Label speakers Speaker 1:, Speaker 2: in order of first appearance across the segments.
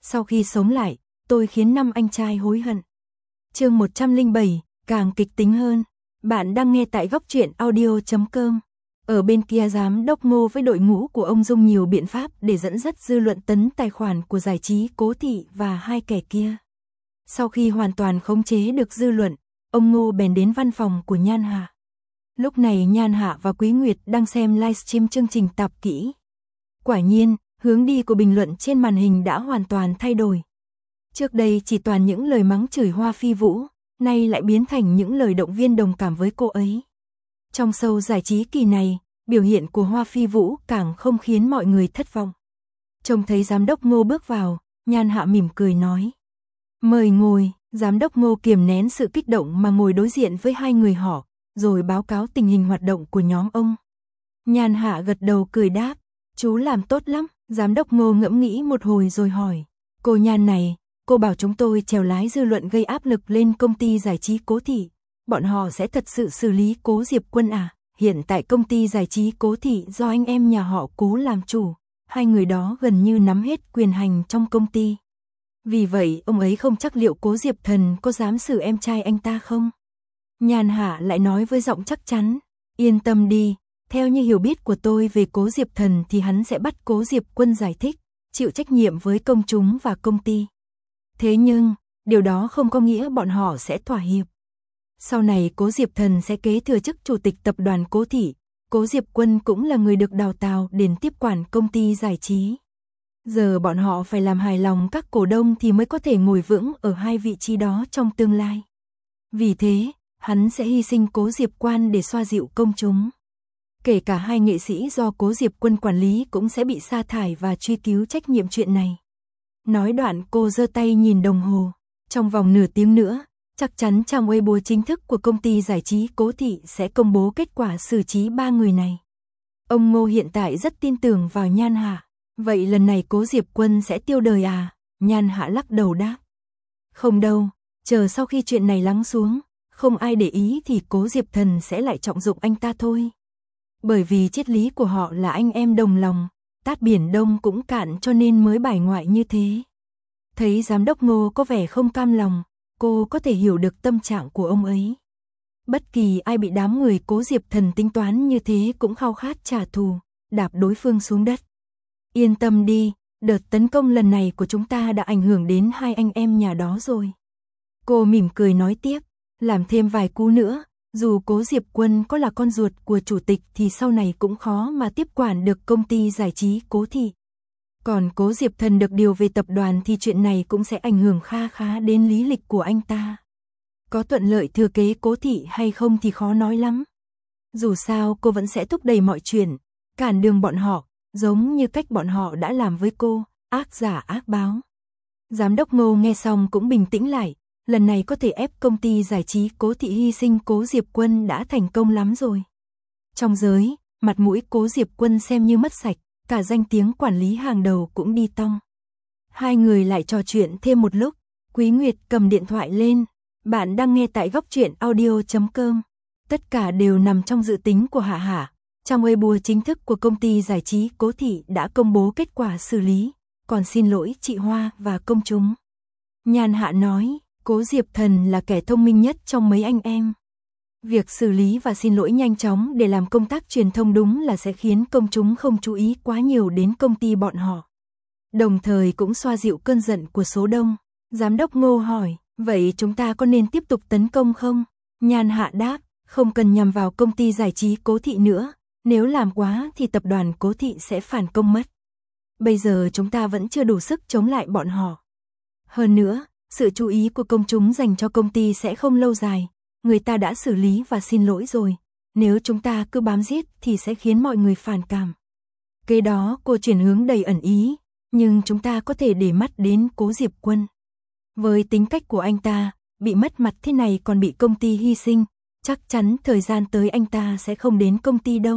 Speaker 1: Sau khi sống lại, tôi khiến 5 anh trai hối hận. Chương 107, càng kịch tính hơn. Bạn đang nghe tại góc truyện audio.com. Ở bên kia giám đốc Ngô với đội ngũ của ông dùng nhiều biện pháp để dẫn dắt dư luận tấn tài khoản của giải trí Cố Thị và hai kẻ kia. Sau khi hoàn toàn khống chế được dư luận, ông Ngô bèn đến văn phòng của Nhan Hạ. Lúc này Nhan Hạ và Quý Nguyệt đang xem livestream chương trình Tạp Kỹ. Quả nhiên, hướng đi của bình luận trên màn hình đã hoàn toàn thay đổi. Trước đây chỉ toàn những lời mắng chửi Hoa Phi Vũ, nay lại biến thành những lời động viên đồng cảm với cô ấy. Trong show giải trí kỳ này, biểu hiện của Hoa Phi Vũ càng không khiến mọi người thất vọng. Trông thấy giám đốc Ngô bước vào, Nhan Hạ mỉm cười nói: "Mời ngồi." Giám đốc Ngô kiềm nén sự kích động mà ngồi đối diện với hai người họ, rồi báo cáo tình hình hoạt động của nhóm ông. Nhan Hạ gật đầu cười đáp: "Chú làm tốt lắm." Giám đốc Ngô ngẫm nghĩ một hồi rồi hỏi: "Cô Nhan này, cô bảo chúng tôi chèo lái dư luận gây áp lực lên công ty giải trí Cố Thị. Bọn họ sẽ thật sự xử lý Cố Diệp Quân à?" Hiện tại công ty giải trí Cố Thị do anh em nhà họ Cố làm chủ, hai người đó gần như nắm hết quyền hành trong công ty. Vì vậy ông ấy không chắc liệu Cố Diệp Thần có dám xử em trai anh ta không? Nhan Hạ lại nói với giọng chắc chắn: "Yên tâm đi, theo như hiểu biết của tôi về Cố Diệp Thần thì hắn sẽ bắt Cố Diệp Quân giải thích, chịu trách nhiệm với công chúng và công ty. Thế nhưng, điều đó không có nghĩa bọn họ sẽ thỏa hiệp. Sau này Cố Diệp Thần sẽ kế thừa chức chủ tịch tập đoàn Cố Thị, Cố Diệp Quân cũng là người được đào tạo để tiếp quản công ty giải trí. Giờ bọn họ phải làm hài lòng các cổ đông thì mới có thể ngồi vững ở hai vị trí đó trong tương lai. Vì thế, hắn sẽ hy sinh Cố Diệp Quan để xoa dịu công chúng. Kể cả hai nghệ sĩ do Cố Diệp Quân quản lý cũng sẽ bị sa thải và truy cứu trách nhiệm chuyện này." Nói đoạn cô giơ tay nhìn đồng hồ. Trong vòng nửa tiếng nữa, chắc chắn trang Weibo chính thức của công ty giải trí Cố Thị sẽ công bố kết quả xử trí ba người này. Ông Ngô hiện tại rất tin tưởng vào Nhan Hạ. "Vậy lần này Cố Diệp Quân sẽ tiêu đời à?" Nhan Hạ lắc đầu đáp: "Không đâu, chờ sau khi chuyện này lắng xuống, không ai để ý thì Cố Diệp Thần sẽ lại trọng dụng anh ta thôi. Bởi vì triết lý của họ là anh em đồng lòng, tát biển Đông cũng cạn cho nên mới bài ngoại như thế." Thấy giám đốc Ngô có vẻ không cam lòng, cô có thể hiểu được tâm trạng của ông ấy. Bất kỳ ai bị đám người Cố Diệp Thần tính toán như thế cũng khao khát trả thù, đạp đối phương xuống đất. "Yên tâm đi, đợt tấn công lần này của chúng ta đã ảnh hưởng đến hai anh em nhà đó rồi." Cô mỉm cười nói tiếp: "Làm thêm vài cú nữa, dù Cố Diệp Quân có là con ruột của chủ tịch thì sau này cũng khó mà tiếp quản được công ty giải trí Cố Thị. Còn Cố Diệp Thần được điều về tập đoàn thì chuyện này cũng sẽ ảnh hưởng kha khá đến lý lịch của anh ta. Có thuận lợi thừa kế Cố Thị hay không thì khó nói lắm. Dù sao cô vẫn sẽ thúc đẩy mọi chuyện, cản đường bọn họ, giống như cách bọn họ đã làm với cô, ác giả ác báo." Giám đốc Ngô nghe xong cũng bình tĩnh lại, lần này có thể ép công ty giải trí Cố Thị hy sinh Cố Diệp Quân đã thành công lắm rồi. Trong giới, mặt mũi Cố Diệp Quân xem như mất sạch, cả danh tiếng quản lý hàng đầu cũng đi tong. Hai người lại trò chuyện thêm một lúc, Quý Nguyệt cầm điện thoại lên: "Bạn đang nghe tại góc truyện audio.com. Tất cả đều nằm trong dự tính của Hạ Hạ. Trang Weibo chính thức của công ty giải trí Cố Thị đã công bố kết quả xử lý, còn xin lỗi chị Hoa và công chúng." Nhan Hạ nói: "Cố Diệp Thần là kẻ thông minh nhất trong mấy anh em. Việc xử lý và xin lỗi nhanh chóng để làm công tác truyền thông đúng là sẽ khiến công chúng không chú ý quá nhiều đến công ty bọn họ. Đồng thời cũng xoa dịu cơn giận của số đông." Giám đốc Ngô hỏi: "Vậy chúng ta có nên tiếp tục tấn công không?" Nhan Hạ đáp: "Không cần nhằm vào công ty giải trí Cố Thị nữa, nếu làm quá thì tập đoàn Cố Thị sẽ phản công mất. Bây giờ chúng ta vẫn chưa đủ sức chống lại bọn họ. Hơn nữa, sự chú ý của công chúng dành cho công ty sẽ không lâu dài, người ta đã xử lý và xin lỗi rồi, nếu chúng ta cứ bám giết thì sẽ khiến mọi người phản cảm." Kế đó cô chuyển hướng đầy ẩn ý: "Nhưng chúng ta có thể để mắt đến Cố Diệp Quân. Với tính cách của anh ta, bị mất mặt thế này còn bị công ty hy sinh, chắc chắn thời gian tới anh ta sẽ không đến công ty đâu.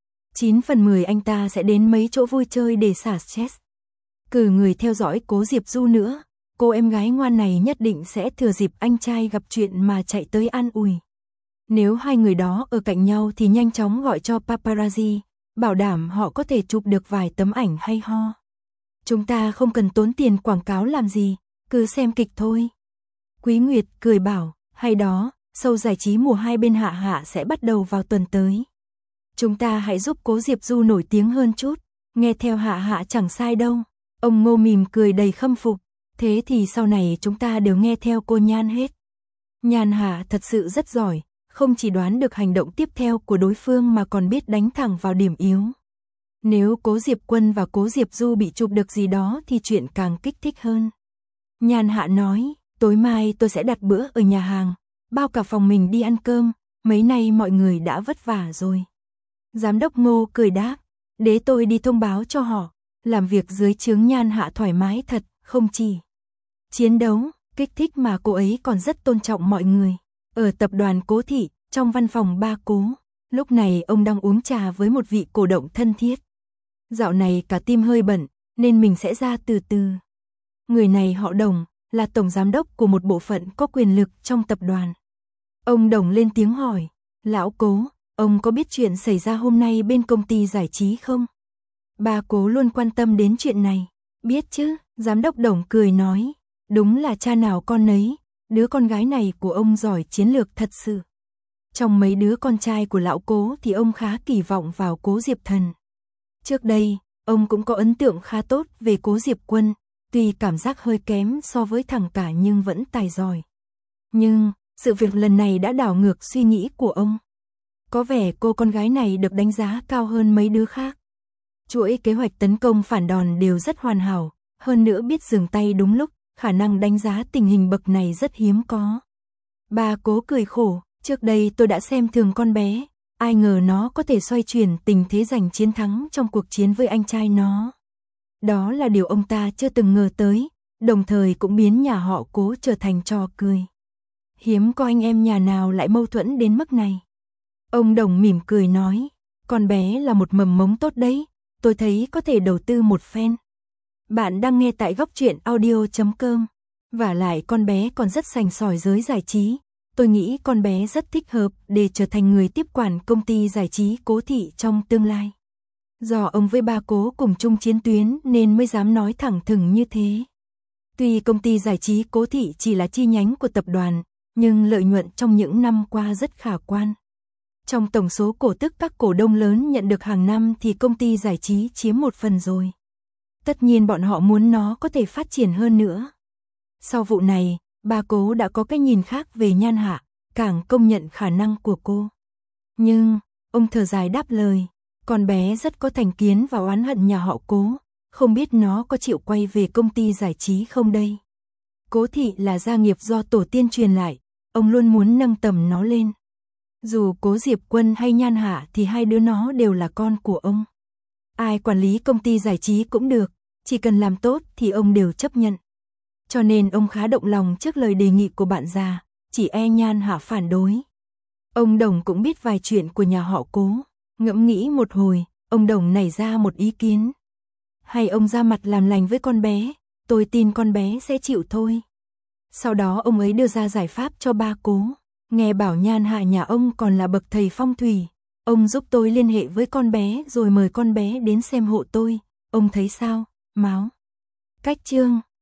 Speaker 1: 9 phần 10 anh ta sẽ đến mấy chỗ vui chơi để xả stress. Cử người theo dõi Cố Diệp Du nữa, cô em gái ngoan này nhất định sẽ thừa dịp anh trai gặp chuyện mà chạy tới an ủi. Nếu hai người đó ở cạnh nhau thì nhanh chóng gọi cho paparazzi, bảo đảm họ có thể chụp được vài tấm ảnh hay ho." Chúng ta không cần tốn tiền quảng cáo làm gì, cứ xem kịch thôi. Quý Nguyệt cười bảo, hay đó, show giải trí mùa 2 bên Hạ Hạ sẽ bắt đầu vào tuần tới. Chúng ta hãy giúp Cố Diệp Du nổi tiếng hơn chút, nghe theo Hạ Hạ chẳng sai đâu. Ông Ngô mỉm cười đầy khâm phục, thế thì sau này chúng ta đều nghe theo cô Nhan hết. Nhan Hạ thật sự rất giỏi, không chỉ đoán được hành động tiếp theo của đối phương mà còn biết đánh thẳng vào điểm yếu. Nếu Cố Diệp Quân và Cố Diệp Du bị chụp được gì đó thì chuyện càng kích thích hơn. Nhan Hạ nói, tối mai tôi sẽ đặt bữa ở nhà hàng, bao cả phòng mình đi ăn cơm, mấy nay mọi người đã vất vả rồi. Giám đốc Ngô cười đáp, để tôi đi thông báo cho họ, làm việc dưới trướng Nhan Hạ thoải mái thật, không chỉ chiến đấu, kích thích mà cô ấy còn rất tôn trọng mọi người. Ở tập đoàn Cố Thị, trong văn phòng ba Cố, lúc này ông đang uống trà với một vị cổ động thân thiết. Dạo này cả team hơi bận, nên mình sẽ ra từ từ. Người này họ Đồng, là tổng giám đốc của một bộ phận có quyền lực trong tập đoàn. Ông Đồng lên tiếng hỏi, lão Cố, ông có biết chuyện xảy ra hôm nay bên công ty giải trí không? Ba Cố luôn quan tâm đến chuyện này. Biết chứ, giám đốc Đồng cười nói, đúng là cha nào con nấy, đứa con gái này của ông giỏi chiến lược thật sự. Trong mấy đứa con trai của lão Cố thì ông khá kỳ vọng vào Cố Diệp Thần. Trước đây, ông cũng có ấn tượng khá tốt về Cố Diệp Quân, tuy cảm giác hơi kém so với thằng cả nhưng vẫn tài giỏi. Nhưng, sự việc lần này đã đảo ngược suy nghĩ của ông. Có vẻ cô con gái này được đánh giá cao hơn mấy đứa khác. Chuỗi kế hoạch tấn công phản đòn đều rất hoàn hảo, hơn nữa biết dừng tay đúng lúc, khả năng đánh giá tình hình bậc này rất hiếm có. Ba Cố cười khổ, trước đây tôi đã xem thường con bé, ai ngờ nó có thể xoay chuyển tình thế giành chiến thắng trong cuộc chiến với anh trai nó. Đó là điều ông ta chưa từng ngờ tới, đồng thời cũng biến nhà họ Cố trở thành trò cười. Hiếm có anh em nhà nào lại mâu thuẫn đến mức này. Ông Đồng mỉm cười nói, con bé là một mầm mống tốt đấy, tôi thấy có thể đầu tư một phen. Bạn đang nghe tại góc truyện audio.com. Vả lại con bé còn rất sành sỏi giới giải trí. Tôi nghĩ con bé rất thích hợp để trở thành người tiếp quản công ty giải trí Cố Thị trong tương lai. Do ông với ba Cố cùng chung chiến tuyến nên mới dám nói thẳng thừng như thế. Tuy công ty giải trí Cố Thị chỉ là chi nhánh của tập đoàn, nhưng lợi nhuận trong những năm qua rất khả quan. Trong tổng số cổ tức các cổ đông lớn nhận được hàng năm thì công ty giải trí chiếm 1 phần rồi. Tất nhiên bọn họ muốn nó có thể phát triển hơn nữa. Sau vụ này, ba Cố đã có cái nhìn khác về Nhan Hạ, càng công nhận khả năng của cô. Nhưng, ông thở dài đáp lời, con bé rất có thành kiến và oán hận nhà họ Cố, không biết nó có chịu quay về công ty giải trí không đây. Cố Thị là gia nghiệp do tổ tiên truyền lại, ông luôn muốn nâng tầm nó lên. Dù Cố Diệp Quân hay Nhan Hạ thì hai đứa nó đều là con của ông. Ai quản lý công ty giải trí cũng được, chỉ cần làm tốt thì ông đều chấp nhận. Cho nên ông khá động lòng trước lời đề nghị của bạn già, chỉ e Nhan Hạ phản đối. Ông Đồng cũng biết vài chuyện của nhà họ Cố, ngẫm nghĩ một hồi, ông Đồng nảy ra một ý kiến. Hay ông ra mặt làm lành với con bé, tôi tin con bé sẽ chịu thôi. Sau đó ông ấy đưa ra giải pháp cho ba Cố, nghe bảo Nhan Hạ nhà ông còn là bậc thầy phong thủy. Ông giúp tôi liên hệ với con bé rồi mời con bé đến xem hộ tôi, ông thấy sao, Máu? Cách chương